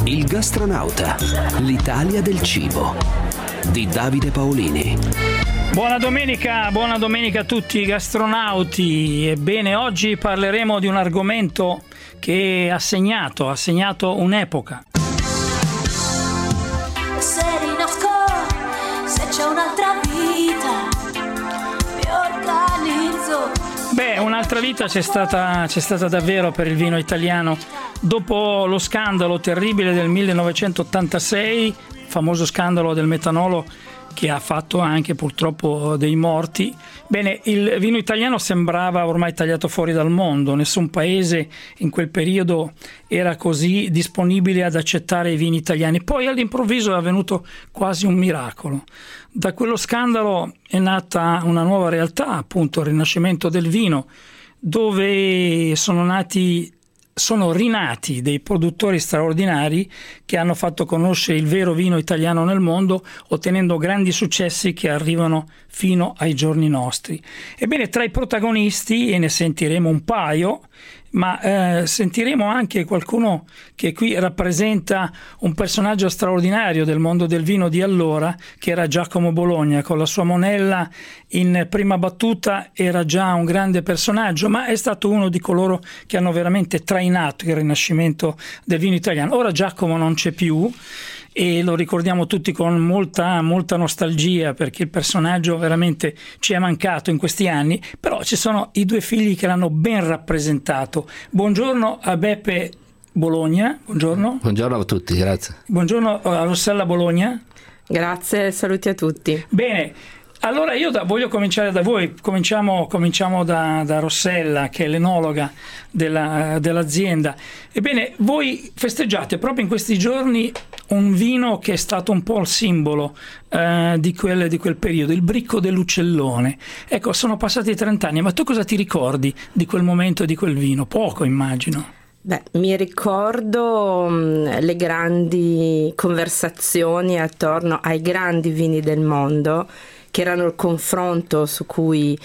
Il gastronauta, l'Italia del cibo, di Davide Paolini. Buona domenica a tutti i gastronauti. Ebbene, oggi parleremo di un argomento che ha segnato un'epoca. Se c'è un'altra vita, mi organizzo. Beh, un'altra vita c'è stata davvero per il vino italiano. Dopo lo scandalo terribile del 1986, il famoso scandalo del metanolo che ha fatto anche purtroppo dei morti, bene, il vino italiano sembrava ormai tagliato fuori dal mondo. Nessun paese in quel periodo era così disponibile ad accettare i vini italiani. Poi all'improvviso è avvenuto quasi un miracolo. Da quello scandalo è nata una nuova realtà, appunto il rinascimento del vino, dove sono rinati dei produttori straordinari che hanno fatto conoscere il vero vino italiano nel mondo, ottenendo grandi successi che arrivano fino ai giorni nostri. Ebbene, tra i protagonisti, e ne sentiremo un paio, ma sentiremo anche qualcuno che qui rappresenta un personaggio straordinario del mondo del vino di allora, che era Giacomo Bologna. Con la sua Monella in prima battuta era già un grande personaggio, ma è stato uno di coloro che hanno veramente trainato il rinascimento del vino italiano. Ora Giacomo non c'è più e lo ricordiamo tutti con molta nostalgia, perché il personaggio veramente ci è mancato in questi anni, però ci sono i due figli che l'hanno ben rappresentato. Buongiorno a Beppe Bologna. Buongiorno. Buongiorno a tutti, grazie. Buongiorno a Rossella Bologna. Grazie, saluti a tutti. Bene, allora io voglio cominciare da voi. Cominciamo da Rossella, che è l'enologa dell'azienda. Ebbene, voi festeggiate proprio in questi giorni un vino che è stato un po' il simbolo di quel periodo, il Bricco dell'Uccellone. Ecco, sono passati 30 anni, ma tu cosa ti ricordi di quel momento e di quel vino? Poco, immagino. Beh, mi ricordo le grandi conversazioni attorno ai grandi vini del mondo, che erano il confronto su cui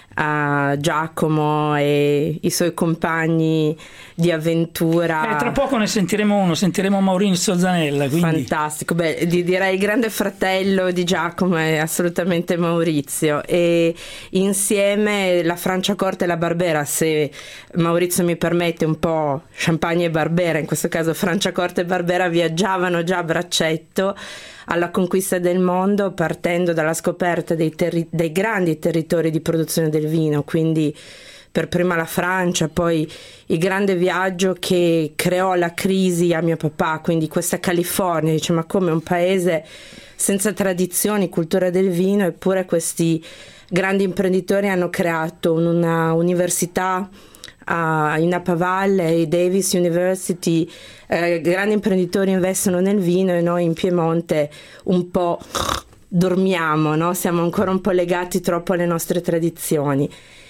Giacomo e i suoi compagni di avventura. Tra poco ne sentiremo Maurizio Zanella, quindi. Fantastico. Beh, direi il grande fratello di Giacomo è assolutamente Maurizio, e insieme la Franciacorta e la Barbera, se Maurizio mi permette, un po' Champagne e Barbera, in questo caso Franciacorta e Barbera viaggiavano già a braccetto alla conquista del mondo, partendo dalla scoperta dei grandi territori di produzione del vino, quindi per prima la Francia, poi il grande viaggio che creò la crisi a mio papà, quindi questa California. Dice, ma come un paese senza tradizioni, cultura del vino, eppure questi grandi imprenditori hanno creato una università in Napa Valley, Davis University. Grandi imprenditori investono nel vino e noi in Piemonte un po' dormiamo, no? Siamo ancora un po' legati troppo alle nostre tradizioni.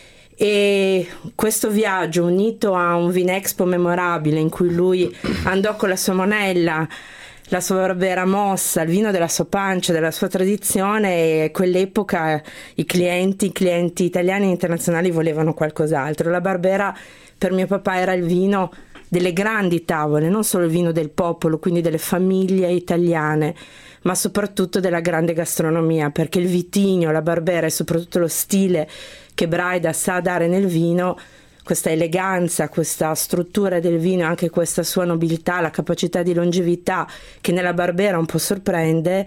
E questo viaggio, unito a un Vinexpo memorabile in cui lui andò con la sua Monella, la sua Barbera mossa, il vino della sua pancia, della sua tradizione, e quell'epoca i clienti italiani e internazionali volevano qualcos'altro. La Barbera per mio papà era il vino delle grandi tavole, non solo il vino del popolo, quindi delle famiglie italiane, ma soprattutto della grande gastronomia, perché il vitigno, la Barbera e soprattutto lo stile che Braida sa dare nel vino, questa eleganza, questa struttura del vino, anche questa sua nobiltà, la capacità di longevità che nella Barbera un po' sorprende,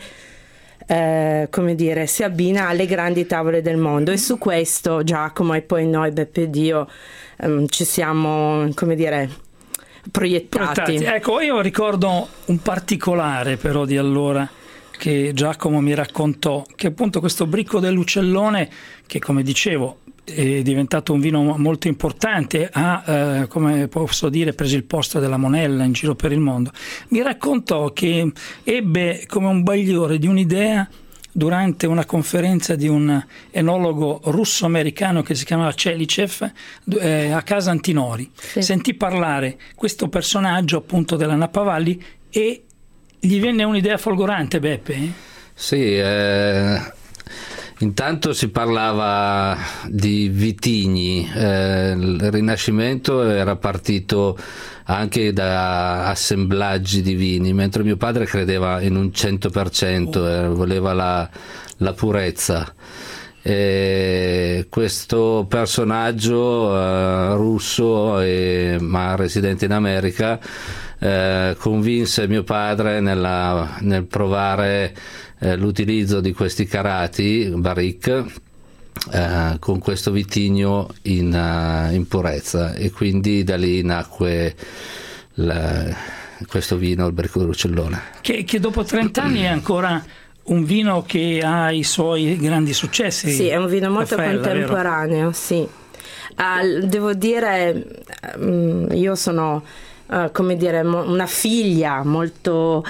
si abbina alle grandi tavole del mondo. E su questo Giacomo e poi noi, Beppe ed io, ci siamo, proiettati. Ecco, io ricordo un particolare però di allora che Giacomo mi raccontò, che appunto questo Bricco dell'Uccellone, che come dicevo è diventato un vino molto importante, ha come posso dire preso il posto della Monella in giro per il mondo. Mi raccontò che ebbe come un bagliore di un'idea durante una conferenza di un enologo russo-americano che si chiamava Chelychev a casa Antinori. Sì. Sentì parlare questo personaggio appunto della Napa Valley e gli venne un'idea folgorante, Beppe? Sì, Intanto si parlava di vitigni, il Rinascimento era partito anche da assemblaggi di vini, mentre mio padre credeva in un 100%, voleva la purezza. E questo personaggio russo ma residente in America convinse mio padre nel provare l'utilizzo di questi carati barrique con questo vitigno in purezza, e quindi da lì nacque questo vino, il Bricco dell'Uccellone, che dopo 30 anni è ancora un vino che ha i suoi grandi successi. Sì, è un vino molto contemporaneo, vero? Sì. Devo dire, io sono una figlia molto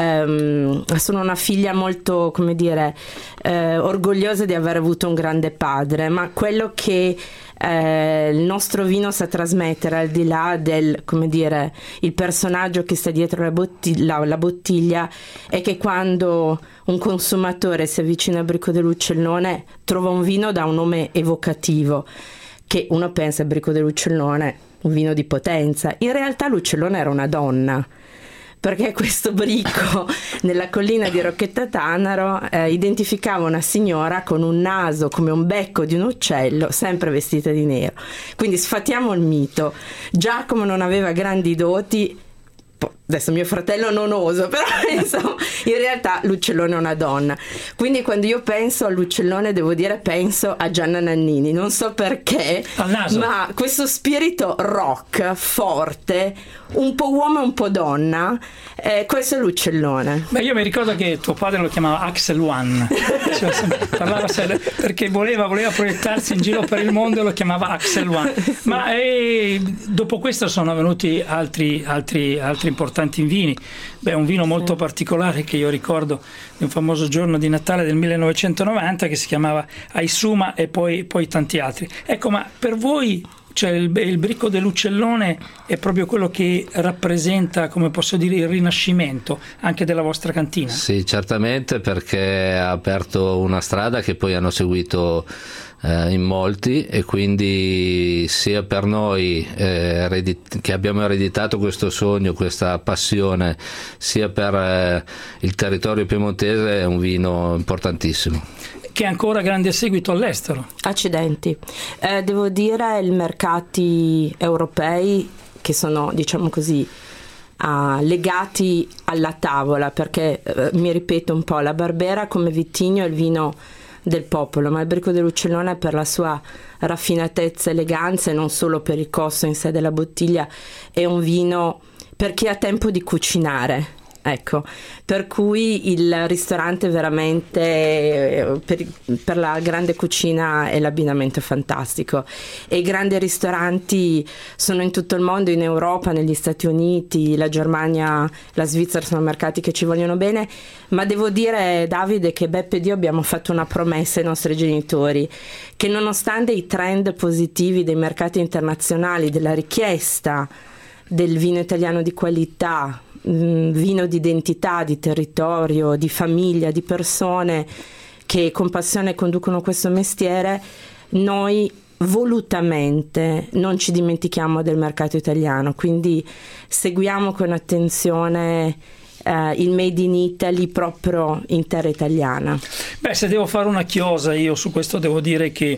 sono una figlia molto, orgogliosa di aver avuto un grande padre, ma quello che il nostro vino sa trasmettere, al di là del, il personaggio che sta dietro la bottiglia, è che quando un consumatore si avvicina al Bricco dell'Uccellone trova un vino da un nome evocativo, che uno pensa al Bricco dell'Uccellone, un vino di potenza. In realtà l'Uccellone era una donna, perché questo bricco nella collina di Rocchetta Tanaro identificava una signora con un naso come un becco di un uccello, sempre vestita di nero. Quindi sfatiamo il mito. Giacomo non aveva grandi doti, adesso mio fratello non oso, però insomma, in realtà l'Uccellone è una donna. Quindi quando io penso all'Uccellone, devo dire, penso a Gianna Nannini, non so perché, ma questo spirito rock forte, un po' uomo e un po' donna, questo è l'Uccellone. Beh, io mi ricordo che tuo padre lo chiamava Axel One, parlava perché voleva proiettarsi in giro per il mondo e lo chiamava Axel One. Ma dopo questo sono venuti altri importanti vini. Beh, un vino molto particolare che io ricordo di un famoso giorno di Natale del 1990 che si chiamava Aisuma, e poi tanti altri. Ecco, ma per voi, cioè, il Bricco dell'Uccellone è proprio quello che rappresenta, come posso dire, il rinascimento anche della vostra cantina? Sì, certamente, perché ha aperto una strada che poi hanno seguito in molti, e quindi sia per noi che abbiamo ereditato questo sogno, questa passione, sia per il territorio piemontese, è un vino importantissimo. Che ha ancora grande seguito all'estero. Accidenti. Devo dire, i mercati europei che sono, diciamo così, legati alla tavola, perché mi ripeto un po', la Barbera come vitigno è il vino del popolo, ma il Bricco dell'Uccellone, per la sua raffinatezza e eleganza, e non solo per il costo in sé della bottiglia, è un vino per chi ha tempo di cucinare. Ecco, per cui il ristorante veramente per la grande cucina è l'abbinamento fantastico, e i grandi ristoranti sono in tutto il mondo, in Europa, negli Stati Uniti, la Germania, la Svizzera, sono mercati che ci vogliono bene. Ma devo dire, Davide, che Beppe e io abbiamo fatto una promessa ai nostri genitori, che nonostante i trend positivi dei mercati internazionali, della richiesta del vino italiano di qualità, vino di identità, di territorio, di famiglia, di persone che con passione conducono questo mestiere, noi volutamente non ci dimentichiamo del mercato italiano, quindi seguiamo con attenzione il Made in Italy proprio in terra italiana. Beh, se devo fare una chiosa io su questo, devo dire che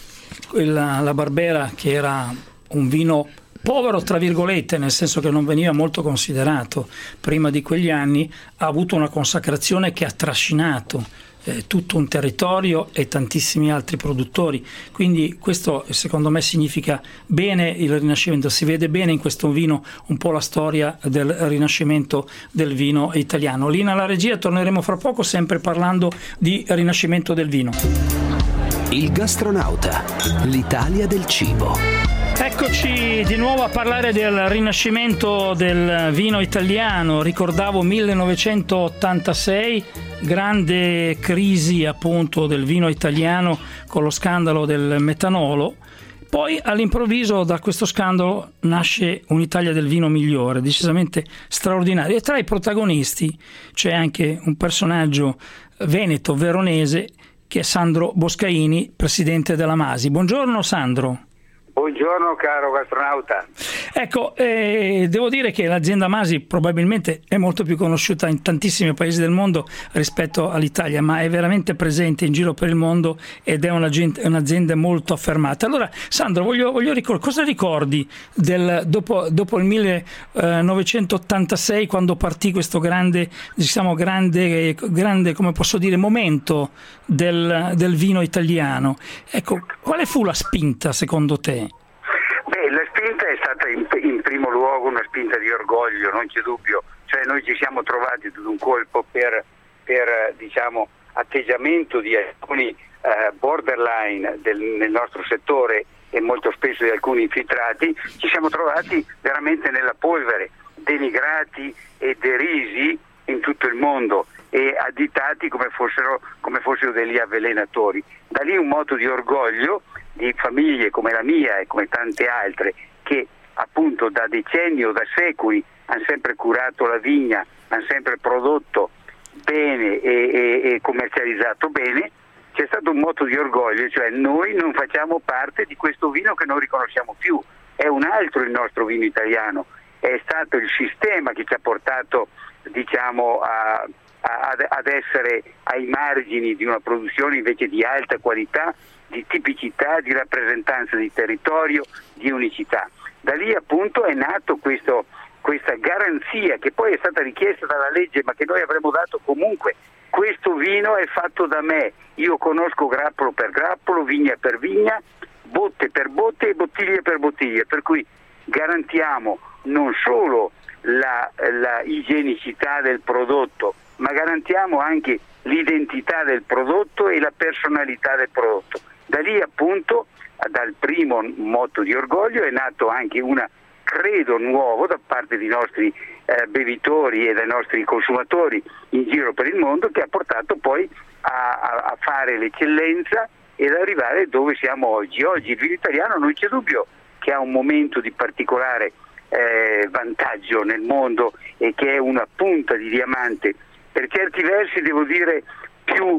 la Barbera, che era un vino povero tra virgolette, nel senso che non veniva molto considerato prima di quegli anni, ha avuto una consacrazione che ha trascinato tutto un territorio e tantissimi altri produttori. Quindi questo, secondo me, significa bene il Rinascimento. Si vede bene in questo vino un po' la storia del Rinascimento del vino italiano. Lì nella regia torneremo fra poco, sempre parlando di Rinascimento del vino. Il gastronauta, l'Italia del cibo. Eccoci di nuovo a parlare del rinascimento del vino italiano. Ricordavo 1986, grande crisi appunto del vino italiano con lo scandalo del metanolo. Poi all'improvviso da questo scandalo nasce un'Italia del vino migliore, decisamente straordinaria. E tra i protagonisti c'è anche un personaggio veneto, veronese, che è Sandro Boscaini, presidente della Masi. Buongiorno Sandro. Buongiorno caro gastronauta. Ecco, devo dire che l'azienda Masi probabilmente è molto più conosciuta in tantissimi paesi del mondo rispetto all'Italia, ma è veramente presente in giro per il mondo ed è un'azienda molto affermata. Allora Sandro, voglio ricordare, cosa ricordi dopo il 1986, quando partì questo grande, come posso dire, momento del vino italiano? Ecco, quale fu la spinta secondo te? La spinta è stata in primo luogo una spinta di orgoglio, non c'è dubbio, cioè noi ci siamo trovati tutto un colpo per diciamo atteggiamento di alcuni borderline nel nostro settore e molto spesso di alcuni infiltrati, ci siamo trovati veramente nella polvere, denigrati e derisi in tutto il mondo e additati come fossero degli avvelenatori. Da lì un moto di orgoglio di famiglie come la mia e come tante altre che appunto da decenni o da secoli hanno sempre curato la vigna, hanno sempre prodotto bene e commercializzato bene. C'è stato un moto di orgoglio, cioè noi non facciamo parte di questo vino che non riconosciamo più, è un altro il nostro vino italiano, è stato il sistema che ci ha portato diciamo ad essere ai margini di una produzione invece di alta qualità, di tipicità, di rappresentanza di territorio, di unicità. Da lì appunto è nato questa garanzia che poi è stata richiesta dalla legge, ma che noi avremmo dato comunque. Questo vino è fatto da me, io conosco grappolo per grappolo, vigna per vigna, botte per botte e bottiglie per bottiglie, per cui garantiamo non solo la igienicità del prodotto, ma garantiamo anche l'identità del prodotto e la personalità del prodotto. Da lì appunto, dal primo moto di orgoglio, è nato anche un credo nuovo da parte dei nostri bevitori e dai nostri consumatori in giro per il mondo, che ha portato poi a fare l'eccellenza ed arrivare dove siamo oggi. Oggi il vino italiano non c'è dubbio che ha un momento di particolare vantaggio nel mondo e che è una punta di diamante, per certi versi devo dire più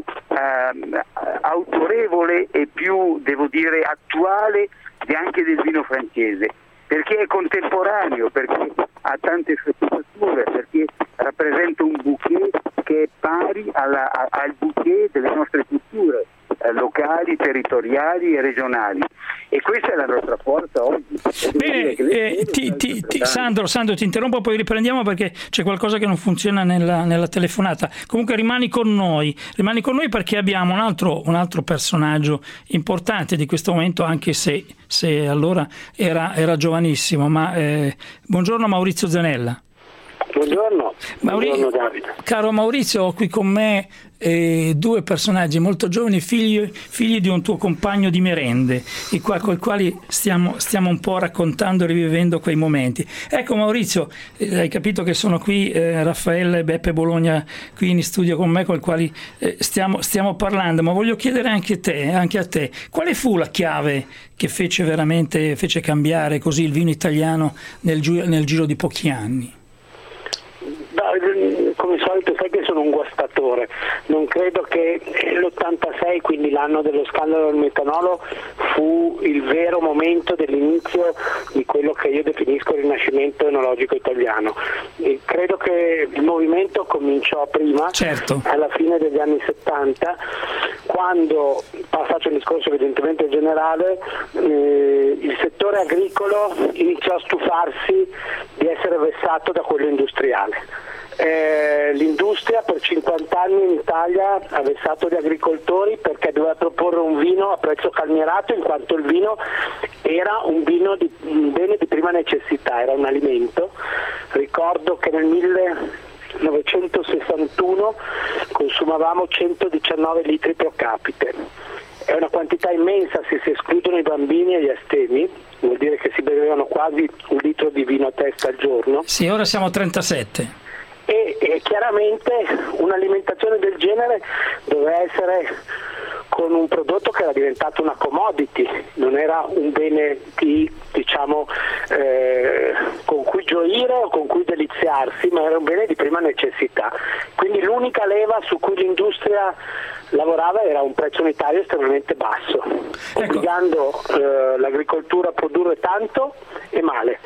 autorevole e più devo dire attuale anche del vino francese, perché è contemporaneo, perché ha tante sfaccettature, perché rappresenta un bouquet che è pari al bouquet delle nostre culture locali, territoriali e regionali, e questa è la nostra forza oggi. Bene, Sandro, ti interrompo, poi riprendiamo perché c'è qualcosa che non funziona nella telefonata. Comunque rimani con noi perché abbiamo un altro personaggio importante di questo momento, anche se allora era giovanissimo, ma buongiorno Maurizio Zanella. Buongiorno Davide. Caro Maurizio, ho qui con me due personaggi molto giovani, figli di un tuo compagno di merende, con i quali stiamo un po' raccontando e rivivendo quei momenti. Ecco Maurizio, hai capito che sono qui Raffaella e Beppe Bologna qui in studio con me, con i quali stiamo parlando, ma voglio chiedere anche a te, quale fu la chiave che fece cambiare così il vino italiano nel giro di pochi anni? Come solito sai che sono un guastatore, non credo che l'86, quindi l'anno dello scandalo del metanolo, fu il vero momento dell'inizio di quello che io definisco il rinascimento enologico italiano. E credo che il movimento cominciò prima, certo, alla fine degli anni 70, quando, faccio un discorso evidentemente generale, il settore agricolo iniziò a stufarsi di essere vessato da quello industriale. L'industria per 50 anni in Italia ha vessato gli agricoltori perché doveva proporre un vino a prezzo calmierato, in quanto il vino era un bene di prima necessità, era un alimento. Ricordo che nel 1961 consumavamo 119 litri pro capite. È una quantità immensa se si escludono i bambini e gli astemi, vuol dire che si bevevano quasi un litro di vino a testa al giorno. Sì, ora siamo a 37. E chiaramente un'alimentazione del genere doveva essere con un prodotto che era diventato una commodity, non era un bene con cui gioire o con cui deliziarsi, ma era un bene di prima necessità. Quindi l'unica leva su cui l'industria lavorava era a un prezzo unitario estremamente basso, obbligando l'agricoltura a produrre tanto e male.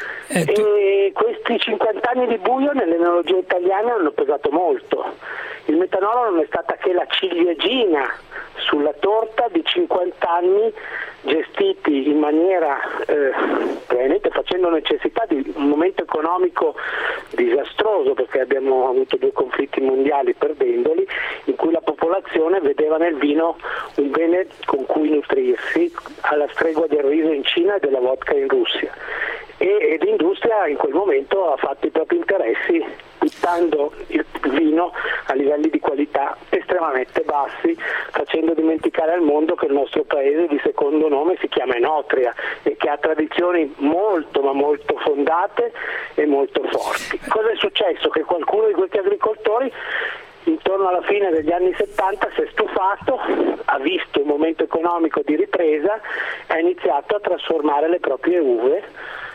E questi 50 anni di buio nell'enologia italiana hanno pesato molto. Il metanolo non è stata che la ciliegina sulla torta di 50 anni gestiti in maniera veramente facendo necessità di un momento economico disastroso, perché abbiamo avuto 2 conflitti mondiali perdendoli, in cui la popolazione vedeva nel vino un bene con cui nutrirsi, alla stregua del riso in Cina e della vodka in Russia. E l'industria in quel momento ha fatto i propri interessi buttando il vino a livelli di qualità estremamente bassi, facendo dimenticare al mondo che il nostro paese di secondo nome si chiama Enotria e che ha tradizioni molto ma molto fondate e molto forti. Cosa è successo? Che qualcuno di questi agricoltori intorno alla fine degli anni 70 si è stufato, ha visto un momento economico di ripresa, ha iniziato a trasformare le proprie uve.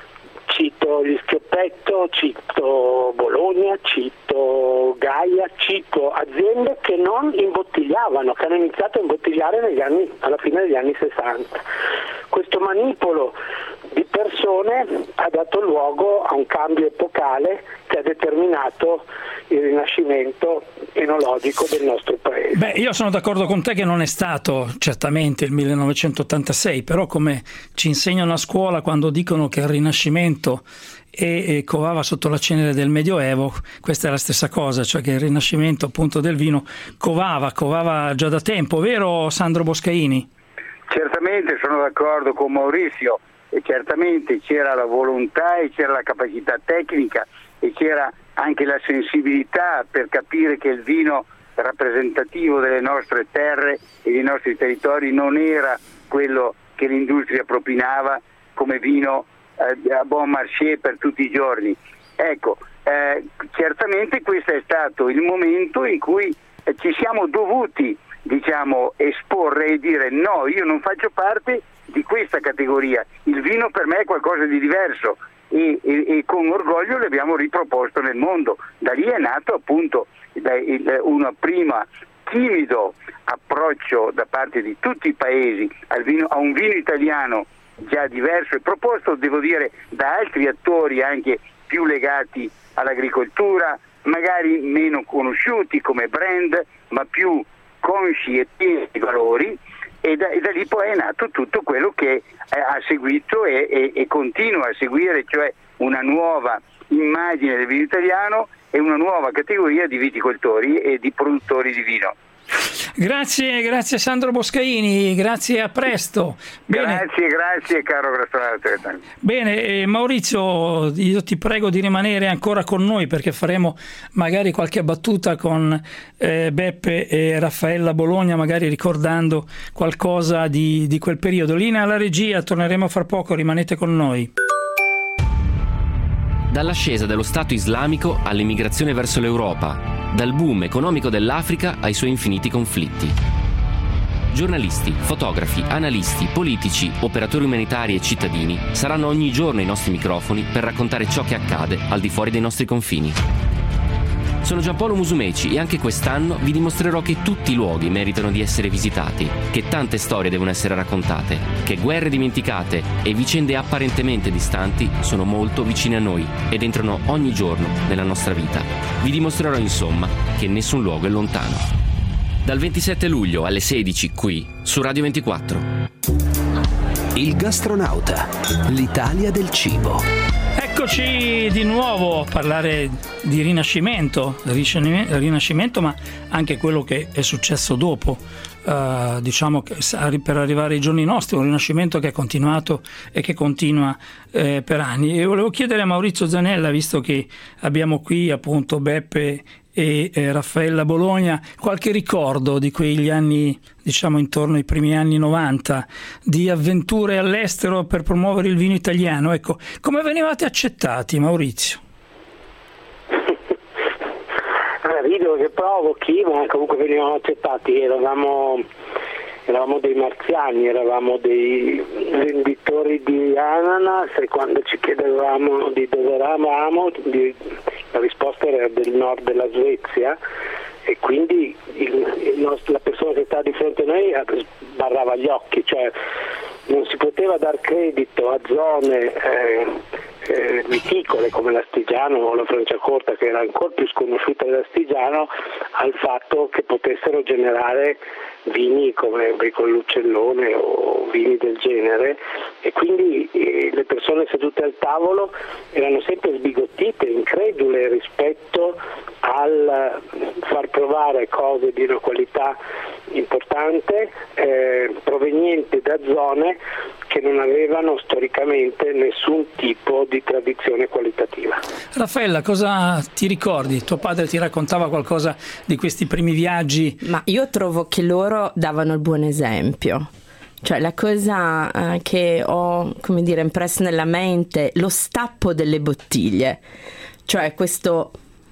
Cito gli Schioppetto, cito Bologna, cito Gaia, cito aziende che non imbottigliavano, che hanno iniziato a imbottigliare alla fine degli anni 60. Questo manipolo di persone ha dato luogo a un cambio epocale che ha determinato il rinascimento enologico del nostro paese. Beh, io sono d'accordo con te che non è stato certamente il 1986, però come ci insegnano a scuola quando dicono che il Rinascimento covava sotto la cenere del Medioevo, questa è la stessa cosa, cioè che il Rinascimento appunto del vino covava già da tempo, vero Sandro Boscaini? Certamente sono d'accordo con Maurizio, e certamente c'era la volontà e c'era la capacità tecnica e c'era anche la sensibilità per capire che il vino rappresentativo delle nostre terre e dei nostri territori non era quello che l'industria propinava come vino a bon marché per tutti i giorni. Ecco, certamente questo è stato il momento in cui ci siamo dovuti, esporre e dire no, io non faccio parte di questa categoria, il vino per me è qualcosa di diverso. E con orgoglio l'abbiamo riproposto nel mondo. Da lì è nato appunto un prima timido approccio da parte di tutti i paesi a un vino italiano già diverso e proposto, devo dire, da altri attori anche più legati all'agricoltura, magari meno conosciuti come brand, ma più consci e pieni di valori. E da lì poi è nato tutto quello che ha seguito e continua a seguire, cioè una nuova immagine del vino italiano e una nuova categoria di viticoltori e di produttori di vino. Grazie Sandro Boscaini, grazie, a presto. Bene. Grazie caro Grassonato. Bene, Maurizio, io ti prego di rimanere ancora con noi perché faremo magari qualche battuta con Beppe e Raffaella Bologna, magari ricordando qualcosa di quel periodo. Linea alla regia, torneremo fra poco, rimanete con noi. Dall'ascesa dello Stato islamico all'immigrazione verso l'Europa, dal boom economico dell'Africa ai suoi infiniti conflitti. Giornalisti, fotografi, analisti, politici, operatori umanitari e cittadini saranno ogni giorno ai nostri microfoni per raccontare ciò che accade al di fuori dei nostri confini. Sono Giampaolo Musumeci e anche quest'anno vi dimostrerò che tutti i luoghi meritano di essere visitati, che tante storie devono essere raccontate, che guerre dimenticate e vicende apparentemente distanti sono molto vicine a noi ed entrano ogni giorno nella nostra vita. Vi dimostrerò insomma che nessun luogo è lontano. Dal 27 luglio alle 16 qui su Radio 24. Il Gastronauta, l'Italia del cibo. Eccoci di nuovo a parlare di rinascimento, ma anche quello che è successo dopo, diciamo che per arrivare ai giorni nostri, un rinascimento che è continuato e che continua per anni. E volevo chiedere a Maurizio Zanella, visto che abbiamo qui appunto Beppe e Raffaella Bologna, qualche ricordo di quegli anni, diciamo intorno ai primi anni 90, di avventure all'estero per promuovere il vino italiano. Ecco, come venivate accettati, Maurizio? Rido che provochi, ma comunque venivamo accettati, eravamo dei marziani, eravamo dei venditori di ananas e quando ci chiedevamo di dove eravamo, la risposta era del nord della Svezia e quindi la persona che sta di fronte a noi sbarrava gli occhi, cioè non si poteva dar credito a zone viticole come l'Astigiano o la Franciacorta, che era ancora più sconosciuta dell'Astigiano, al fatto che potessero generare vini come Bricolluccellone o vini del genere, e quindi le persone sedute al tavolo erano sempre sbigottite, incredule rispetto al far provare cose di una qualità importante provenienti da zone che non avevano storicamente nessun tipo di tradizione qualitativa. Raffaella, cosa ti ricordi? Tuo padre ti raccontava qualcosa di questi primi viaggi? Ma io trovo che loro davano il buon esempio. Cioè la cosa che ho, come dire, impressa nella mente, lo stappo delle bottiglie, cioè questo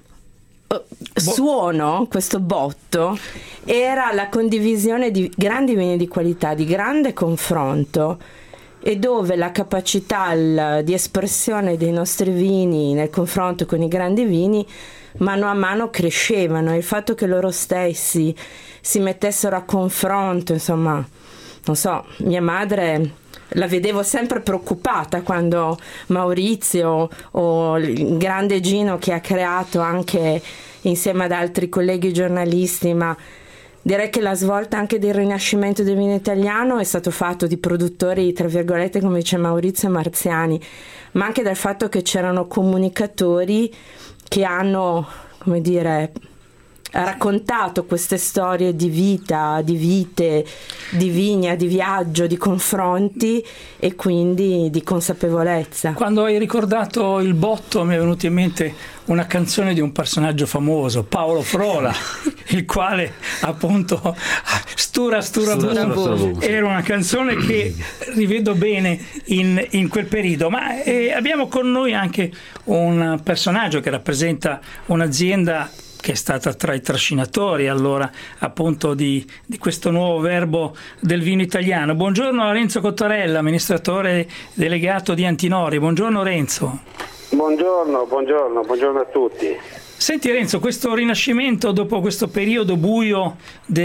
suono, questo botto, era la condivisione di grandi vini di qualità, di grande confronto, e dove la capacità di espressione dei nostri vini nel confronto con i grandi vini mano a mano crescevano. Il fatto che loro stessi si mettessero a confronto, insomma, non so, mia madre la vedevo sempre preoccupata quando Maurizio o il grande Gino, che ha creato anche insieme ad altri colleghi giornalisti, ma direi che la svolta anche del rinascimento del vino italiano è stato fatto di produttori, tra virgolette, come dice Maurizio, marziani, ma anche dal fatto che c'erano comunicatori che hanno, come dire, raccontato queste storie di vita, di vite, di vigna, di viaggio, di confronti e quindi di consapevolezza. Quando hai ricordato il botto mi è venuta in mente una canzone di un personaggio famoso, Paolo Frola, il quale appunto Stura Boom era una canzone che rivedo bene in quel periodo. Ma abbiamo con noi anche un personaggio che rappresenta un'azienda che è stata tra i trascinatori allora appunto di questo nuovo verbo del vino italiano. Buongiorno a Renzo Cottarella, amministratore delegato di Antinori. Buongiorno Renzo. Buongiorno a tutti. Senti Renzo, questo rinascimento dopo questo periodo buio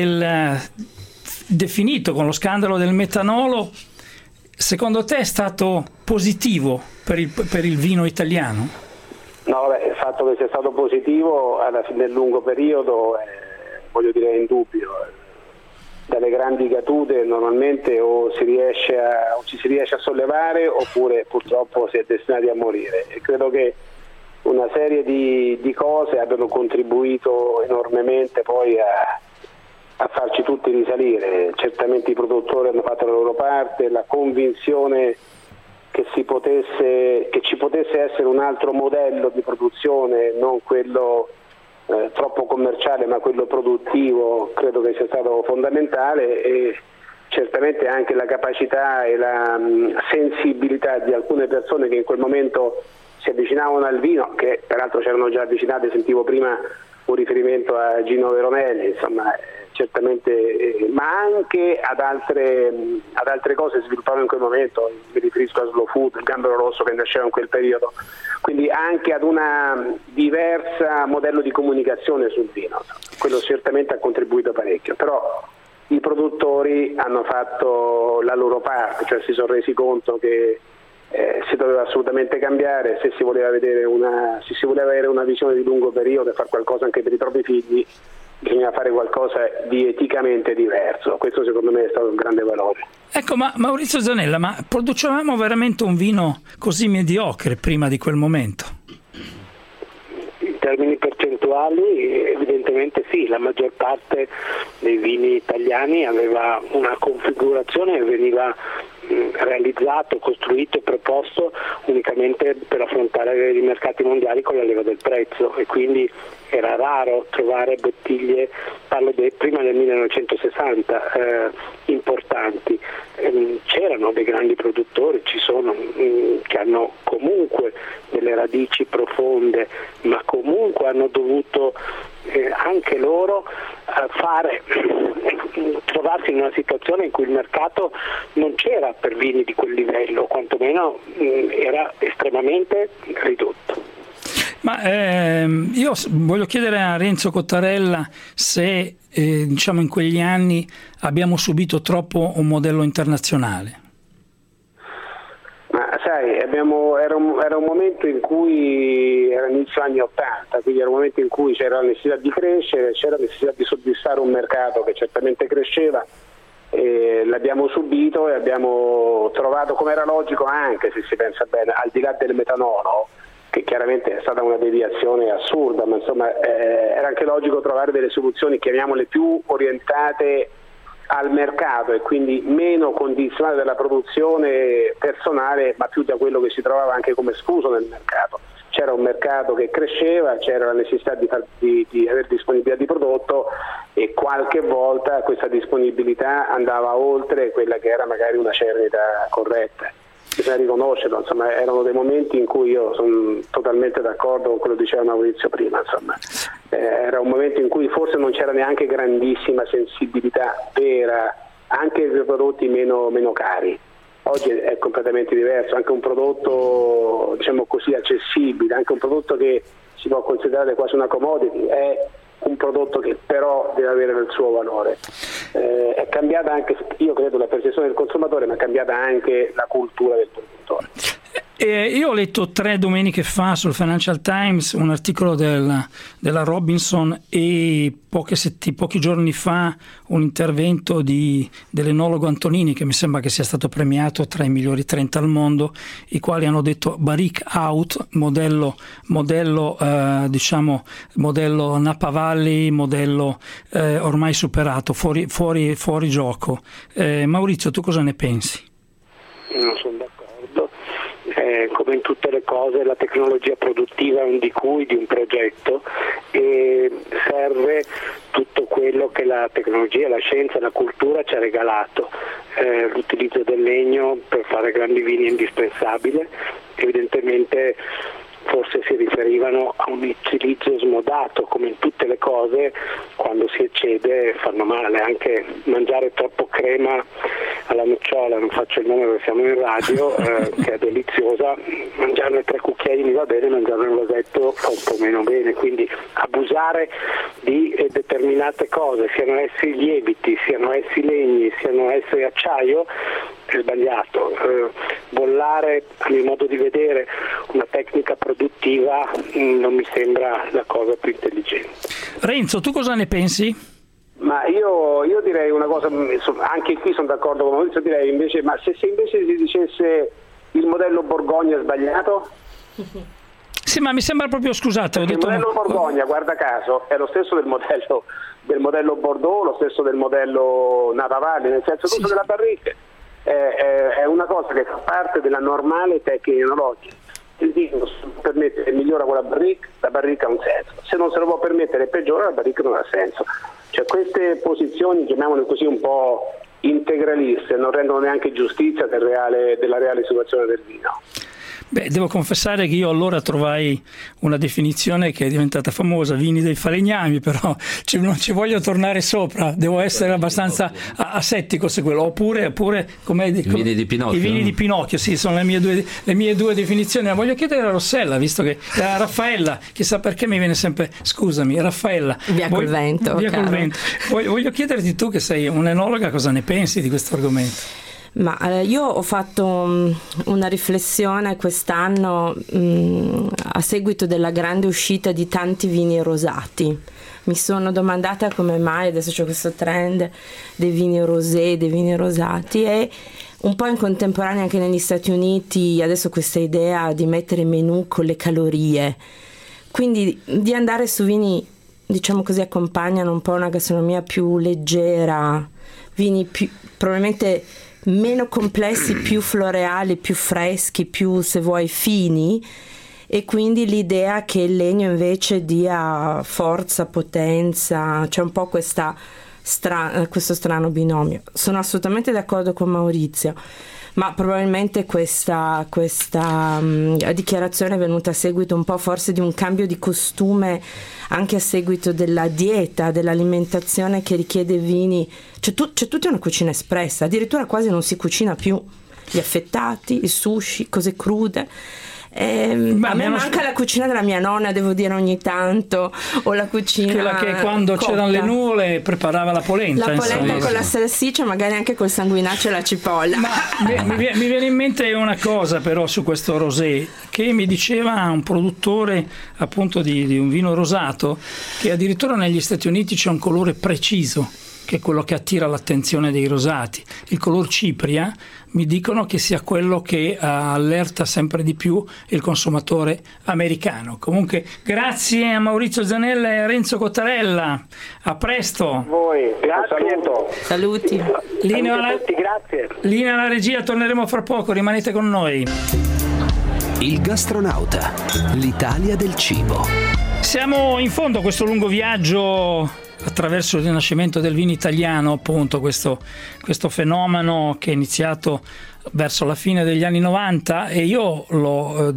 definito con lo scandalo del metanolo, secondo te è stato positivo per il vino italiano? No, il fatto che sia stato positivo nel lungo periodo è indubbio. Dalle grandi cadute normalmente o ci si riesce a sollevare oppure purtroppo si è destinati a morire, e credo che una serie di cose abbiano contribuito enormemente poi a farci tutti risalire. Certamente i produttori hanno fatto la loro parte, la convinzione che ci potesse essere un altro modello di produzione, non quello troppo commerciale ma quello produttivo, credo che sia stato fondamentale, e certamente anche la capacità e la sensibilità di alcune persone che in quel momento si avvicinavano al vino, che peraltro c'erano già avvicinate, sentivo prima un riferimento a Gino Veronelli, insomma certamente, ma anche ad altre cose sviluppavano in quel momento. Mi riferisco a Slow Food, il Gambero Rosso che nasceva in quel periodo, quindi anche ad una diversa modello di comunicazione sul vino. Quello certamente ha contribuito parecchio, però i produttori hanno fatto la loro parte, cioè si sono resi conto che si doveva assolutamente cambiare. Se si voleva avere una visione di lungo periodo e fare qualcosa anche per i propri figli, bisogna fare qualcosa di eticamente diverso. Questo secondo me è stato un grande valore. Ecco, ma Maurizio Zanella, ma producevamo veramente un vino così mediocre prima di quel momento? In termini percentuali evidentemente sì, la maggior parte dei vini italiani aveva una configurazione che veniva realizzato, costruito e proposto unicamente per affrontare i mercati mondiali con la leva del prezzo, e quindi era raro trovare bottiglie, parlo prima del 1960, importanti. C'erano dei grandi produttori, ci sono, che hanno comunque delle radici profonde, ma comunque hanno dovuto anche loro trovarsi in una situazione in cui il mercato non c'era per vini di quel livello, quantomeno era estremamente ridotto. Ma io voglio chiedere a Renzo Cottarella se diciamo in quegli anni abbiamo subito troppo un modello internazionale. Ma sai, era un momento in cui era inizio anni 80, quindi era un momento in cui c'era la necessità di crescere, c'era la necessità di soddisfare un mercato che certamente cresceva, e l'abbiamo subito e abbiamo trovato, come era logico anche se si pensa bene, al di là del metanolo, che chiaramente è stata una deviazione assurda, ma insomma era anche logico trovare delle soluzioni, chiamiamole più orientate al mercato e quindi meno condizionate dalla produzione personale, ma più da quello che si trovava anche come sfuso nel mercato. C'era un mercato che cresceva, c'era la necessità di avere disponibilità di prodotto e qualche volta questa disponibilità andava oltre quella che era magari una cernita corretta. Bisogna riconoscerlo, insomma, erano dei momenti in cui io sono totalmente d'accordo con quello che diceva Maurizio prima, insomma. Era un momento in cui forse non c'era neanche grandissima sensibilità vera anche per prodotti meno cari. Oggi è completamente diverso, anche un prodotto diciamo così accessibile, anche un prodotto che si può considerare quasi una commodity, è un prodotto che però deve avere il suo valore. È cambiata anche, io credo, la percezione del consumatore, ma è cambiata anche la cultura del produttore. Io ho letto 3 domeniche fa sul Financial Times un articolo della Robinson e pochi giorni fa un intervento dell'enologo Antonini, che mi sembra che sia stato premiato tra i migliori 30 al mondo, i quali hanno detto barrique out, modello Napa Valley, modello ormai superato, fuori gioco. Maurizio, tu cosa ne pensi? Non sono d'accordo. Come in tutte le cose la tecnologia produttiva è un di cui di un progetto e serve tutto quello che la tecnologia, la scienza e la cultura ci ha regalato. L'utilizzo del legno per fare grandi vini è indispensabile, evidentemente forse si riferivano a un utilizzo smodato, come in tutte le cose quando si eccede fanno male, anche mangiare troppo crema alla nocciola, non faccio il nome perché siamo in radio, che è deliziosa, mangiarne 3 cucchiaini va bene, mangiarne un vasetto fa un po' meno bene, quindi abusare di determinate cose, siano essi lieviti, siano essi legni, siano essi acciaio, è sbagliato. Bollare, a mio modo di vedere, una tecnica produttiva non mi sembra la cosa più intelligente. Renzo, tu cosa ne pensi? Ma io direi una cosa, anche qui sono d'accordo con Maurizio, direi invece, ma se invece si dicesse il modello Borgogna è sbagliato? Sì, ma mi sembra proprio, scusate, il modello Borgogna, guarda caso, è lo stesso del modello Bordeaux, lo stesso del modello Napa Valley, nel senso tutto della barrique. È una cosa che fa parte della normale tecnica enologica. Il vino se può permettere migliora con la barrique ha un senso, se non se lo può permettere peggiora, la barrique non ha senso. Cioè queste posizioni, chiamiamole così, un po' integraliste, non rendono neanche giustizia della reale situazione del vino. Beh, devo confessare che io allora trovai una definizione che è diventata famosa, vini dei falegnami, però non ci voglio tornare sopra, devo essere abbastanza asettico su quello, oppure come vini di Pinocchio. I vini di Pinocchio, sì, sono le mie due definizioni. Ma voglio chiedere a Rossella, visto che a Raffaella, chissà perché mi viene sempre, scusami, Raffaella. Via col vento. Voglio chiederti, tu che sei un'enologa, cosa ne pensi di questo argomento? Ma io ho fatto una riflessione quest'anno a seguito della grande uscita di tanti vini rosati. Mi sono domandata come mai adesso c'è questo trend dei vini rosé, dei vini rosati, e un po' in contemporanea anche negli Stati Uniti adesso questa idea di mettere menù con le calorie, quindi di andare su vini, diciamo così, accompagnano un po' una gastronomia più leggera, vini più probabilmente meno complessi, più floreali, più freschi, più, se vuoi, fini, e quindi l'idea che il legno invece dia forza, potenza, c'è un po' questo strano binomio. Sono assolutamente d'accordo con Maurizio, ma probabilmente questa dichiarazione è venuta a seguito un po' forse di un cambio di costume, anche a seguito della dieta, dell'alimentazione che richiede vini. C'è tutta una cucina espressa, addirittura quasi non si cucina più, gli affettati, il sushi, cose crude, A me manca la cucina della mia nonna, devo dire, ogni tanto, o la cucina quella che quando cotta. c'erano le nuvole preparava la polenta. La polenta con la salsiccia, magari anche col sanguinaccio e la cipolla. Ma mi viene in mente una cosa però su questo rosé, che mi diceva un produttore appunto di un vino rosato, che addirittura negli Stati Uniti c'è un colore preciso, che è quello che attira l'attenzione dei rosati. Il color cipria mi dicono che sia quello che allerta sempre di più il consumatore americano. Comunque grazie a Maurizio Zanella e a Renzo Cottarella, a presto. Voi, grazie. Saluti. Linea Grazie. alla regia, torneremo fra poco, rimanete con noi. Il gastronauta, l'Italia del cibo. Siamo in fondo a questo lungo viaggio attraverso il rinascimento del vino italiano, appunto questo fenomeno che è iniziato verso la fine degli anni 90 e io l'ho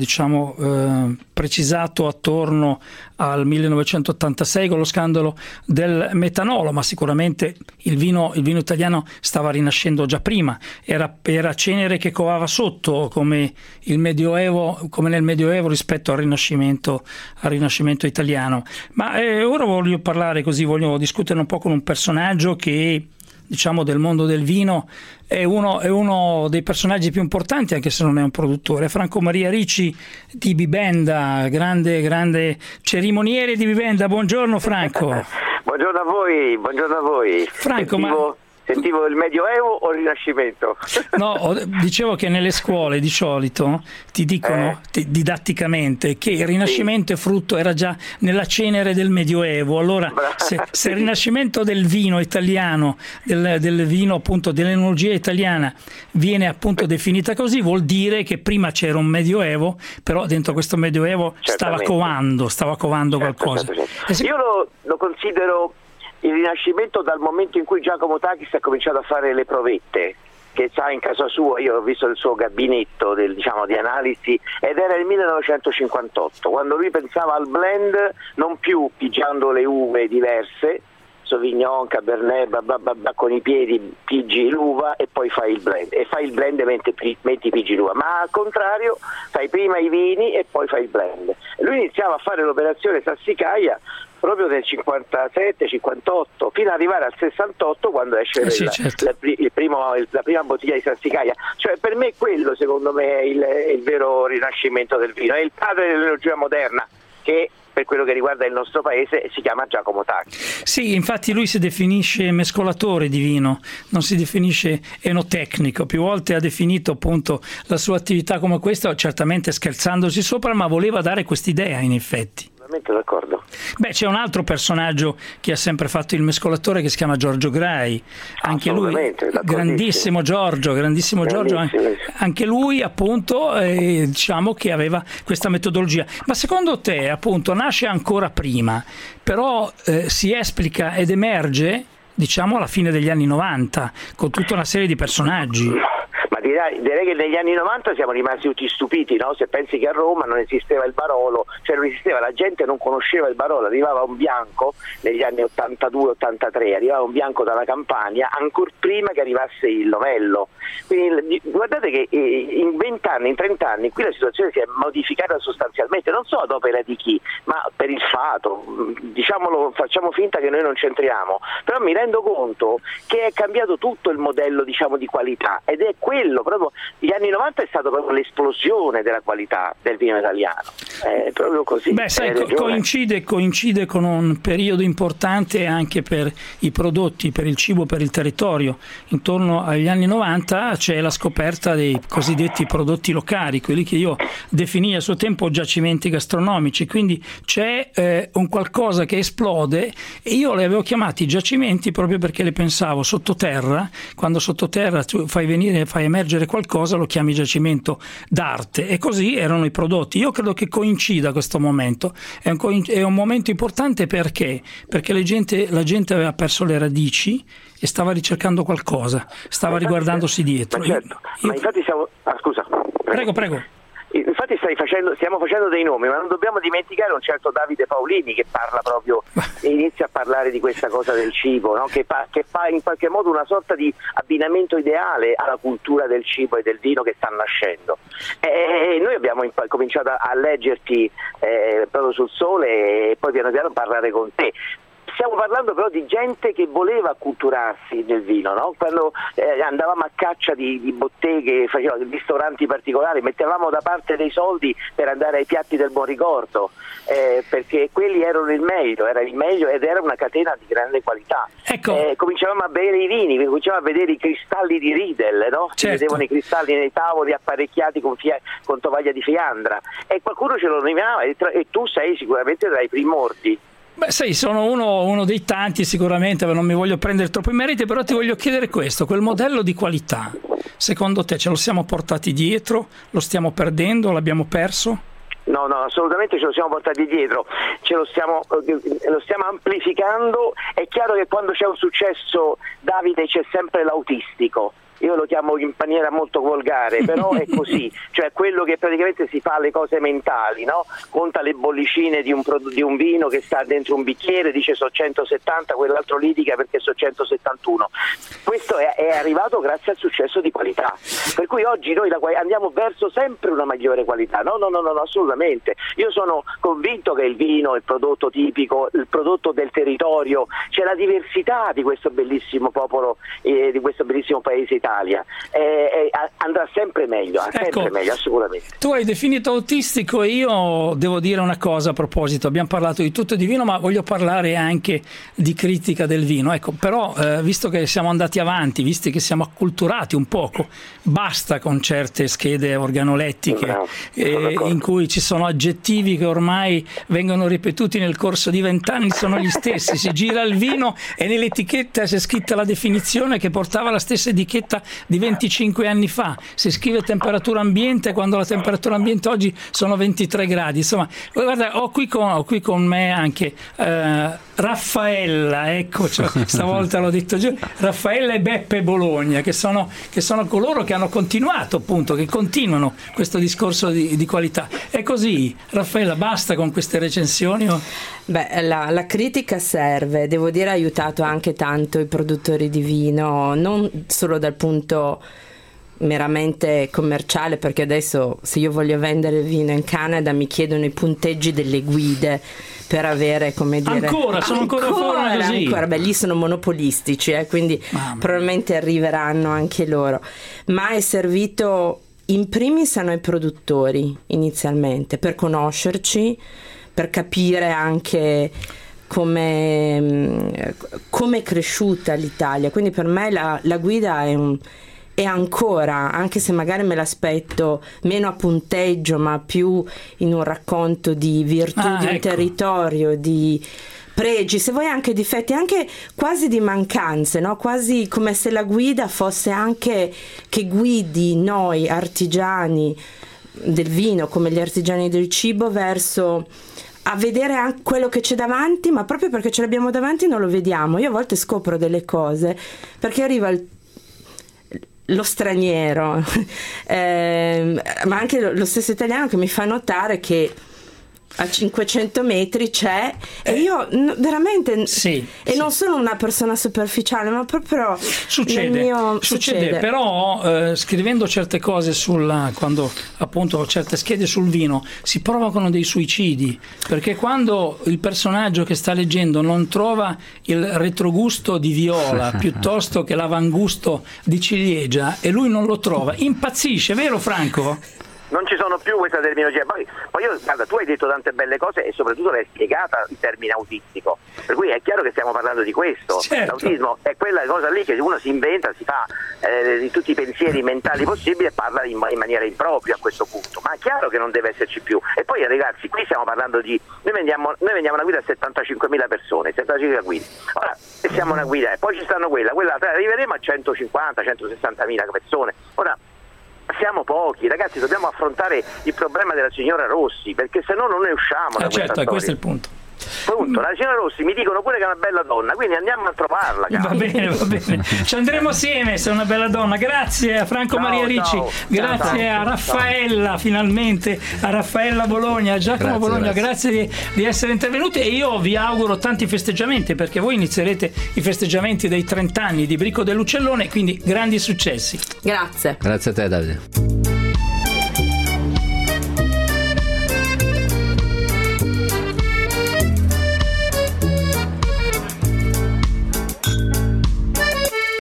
precisato attorno al 1986 con lo scandalo del metanolo, ma sicuramente il vino italiano stava rinascendo già prima, era cenere che covava sotto come nel Medioevo rispetto al Rinascimento italiano. Ma ora voglio discutere un po' con un personaggio che, diciamo, del mondo del vino è uno dei personaggi più importanti, anche se non è un produttore. Franco Maria Ricci di Bibenda, grande cerimoniere di Bibenda. Buongiorno Franco. Buongiorno a voi. Franco, Sentivo il Medioevo o il Rinascimento? No, dicevo che nelle scuole di solito ti dicono didatticamente che il Rinascimento era già nella cenere del Medioevo. Allora, se il Rinascimento del vino italiano, del vino appunto dell'enologia italiana viene appunto definita così, vuol dire che prima c'era un Medioevo, però dentro questo Medioevo stava covando qualcosa. Certo. Io lo considero il Rinascimento dal momento in cui Giacomo Takis ha cominciato a fare le provette, che sa in casa sua. Io ho visto il suo gabinetto di analisi, ed era il 1958, quando lui pensava al blend, non più pigiando le uve diverse, Sauvignon, Cabernet, con i piedi pigi l'uva e poi fai il blend mentre pigi l'uva, ma al contrario fai prima i vini e poi fai il blend. Lui iniziava a fare l'operazione Sassicaia proprio nel 57-58 fino ad arrivare al 68, quando esce la prima bottiglia di Sassicaia. Cioè, per me quello, secondo me, è il vero rinascimento del vino, è il padre dell'enologia moderna, che per quello che riguarda il nostro paese si chiama Giacomo Takis. Sì, infatti lui si definisce mescolatore di vino, non si definisce enotecnico. Più volte ha definito appunto la sua attività come questa, certamente scherzandosi sopra, ma voleva dare quest'idea in effetti. D'accordo. C'è un altro personaggio che ha sempre fatto il mescolatore, che si chiama Giorgio Grai, anche lui grandissimo Giorgio, anche lui appunto diciamo che aveva questa metodologia. Ma secondo te appunto nasce ancora prima, però si esplica ed emerge, diciamo, alla fine degli anni 90 con tutta una serie di personaggi? Ma direi che negli anni 90 siamo rimasti tutti stupiti, no? Se pensi che a Roma non esisteva il Barolo, cioè non esisteva, la gente non conosceva il Barolo, arrivava un bianco negli anni 82-83, arrivava un bianco dalla Campania ancora prima che arrivasse il Novello. Quindi guardate che in 20 anni, in 30 anni qui la situazione si è modificata sostanzialmente, non so ad opera di chi, ma per il fato, diciamolo, facciamo finta che noi non c'entriamo, però mi rendo conto che è cambiato tutto il modello, diciamo, di qualità, ed è quello proprio, gli anni 90 è stato proprio l'esplosione della qualità del vino italiano, è proprio così. Coincide con un periodo importante anche per i prodotti, per il cibo, per il territorio. Intorno agli anni 90 c'è la scoperta dei cosiddetti prodotti locali, quelli che io definii a suo tempo giacimenti gastronomici, quindi c'è un qualcosa che esplode, e io li avevo chiamati giacimenti proprio perché le pensavo sottoterra. Quando sottoterra tu fai emergere qualcosa, lo chiami giacimento d'arte, e così erano i prodotti. Io credo che coincida questo momento, è un momento importante perché la gente aveva perso le radici e stava ricercando qualcosa, stava riguardandosi dietro. Ma certo, ma infatti siamo... scusa. Prego. Infatti stiamo facendo dei nomi, ma non dobbiamo dimenticare un certo Davide Paolini che parla proprio, inizia a parlare di questa cosa del cibo, no? che fa in qualche modo una sorta di abbinamento ideale alla cultura del cibo e del vino che sta nascendo. E noi abbiamo cominciato a leggerti proprio sul Sole e poi piano piano parlare con te. Stiamo parlando però di gente che voleva acculturarsi nel vino, no? Quando andavamo a caccia di botteghe, facevamo ristoranti particolari, mettevamo da parte dei soldi per andare ai piatti del buon ricordo, perché quelli erano il meglio ed era una catena di grande qualità. Ecco. Cominciavamo a bere i vini, cominciavamo a vedere i cristalli di Riedel, no? Certo. Si vedevano i cristalli nei tavoli apparecchiati con tovaglia di fiandra, e qualcuno ce lo nominava, e tu sei sicuramente tra i primordi. Beh, sai, sono uno dei tanti sicuramente, non mi voglio prendere troppo i meriti, però ti voglio chiedere questo: quel modello di qualità, secondo te ce lo siamo portati dietro? Lo stiamo perdendo? L'abbiamo perso? No, assolutamente ce lo siamo portati dietro, lo stiamo amplificando. È chiaro che quando c'è un successo, Davide, c'è sempre l'autistico. Io lo chiamo in maniera molto volgare, però è così, cioè quello che praticamente si fa le cose mentali, no? Conta le bollicine di un vino che sta dentro un bicchiere, dice so 170, quell'altro litiga perché so 171. Questo è arrivato grazie al successo di qualità, per cui oggi noi andiamo verso sempre una maggiore qualità. No, assolutamente. Io sono convinto che il vino, il prodotto tipico, il prodotto del territorio, c'è la diversità di questo bellissimo popolo, di questo bellissimo paese Italia. Andrà sempre meglio, assolutamente. Tu hai definito autistico e io devo dire una cosa a proposito. Abbiamo parlato di tutto di vino, ma voglio parlare anche di critica del vino. Ecco, però visto che siamo andati avanti, visto che siamo acculturati un poco, basta con certe schede organolettiche in cui ci sono aggettivi che ormai vengono ripetuti nel corso di 20 anni, sono gli stessi. Si gira il vino e nell'etichetta c'è scritta la definizione che portava la stessa etichetta di 25 anni fa. Si scrive temperatura ambiente quando la temperatura ambiente oggi sono 23 gradi. Insomma, guarda, ho qui con me anche Raffaella, ecco, stavolta l'ho detto giù, Raffaella e Beppe Bologna, che sono coloro che hanno continuato, appunto, che continuano questo discorso di qualità. È così, Raffaella, basta con queste recensioni? Beh, la critica serve, devo dire, ha aiutato anche tanto i produttori di vino, non solo dal punto meramente commerciale, perché adesso se io voglio vendere vino in Canada mi chiedono i punteggi delle guide per avere, come dire, sono ancora così. Beh, lì sono monopolistici, quindi probabilmente arriveranno anche loro, ma è servito in primis a noi produttori inizialmente per conoscerci, per capire anche come è cresciuta l'Italia. Quindi per me la guida è ancora, anche se magari me l'aspetto meno a punteggio ma più in un racconto di virtù di un territorio, di pregi, se vuoi anche difetti, anche quasi di mancanze, no? Quasi come se la guida fosse anche che guidi noi artigiani del vino come gli artigiani del cibo verso a vedere anche quello che c'è davanti, ma proprio perché ce l'abbiamo davanti non lo vediamo. Io a volte scopro delle cose perché arriva lo straniero ma anche lo stesso italiano che mi fa notare che a 500 metri c'è e io veramente non sono una persona superficiale, ma proprio succede. Però scrivendo certe cose quando appunto certe schede sul vino si provocano dei suicidi, perché quando il personaggio che sta leggendo non trova il retrogusto di viola piuttosto che l'avangusto di ciliegia e lui non lo trova, impazzisce, vero Franco? Non ci sono più questa terminologia. Poi io, guarda, tu hai detto tante belle cose e soprattutto l'hai spiegata il termine autistico, per cui è chiaro che stiamo parlando di questo. Certo. L'autismo è quella cosa lì che uno si inventa, si fa di tutti i pensieri mentali possibili e parla in maniera impropria a questo punto, ma è chiaro che non deve esserci più. E poi ragazzi, qui stiamo parlando di noi vendiamo una guida a 75.000 persone, 75.000 guide. Ora siamo una guida e poi ci stanno quella arriveremo a 150-160.000 persone. Ora siamo pochi, ragazzi, dobbiamo affrontare il problema della signora Rossi, perché se no non ne usciamo da questa storia. Questo è il punto. Punto. La signora Rossi mi dicono pure che è una bella donna, quindi andiamo a trovarla. Va bene. Ci andremo assieme se è una bella donna. Grazie a Franco Maria Ricci, grazie a Raffaella, finalmente a Raffaella Bologna, a Giacomo Bologna, grazie di essere intervenuti, e io vi auguro tanti festeggiamenti, perché voi inizierete i festeggiamenti dei 30 anni di Bricco dell'Uccellone, quindi grandi successi. Grazie. Grazie a te, Davide.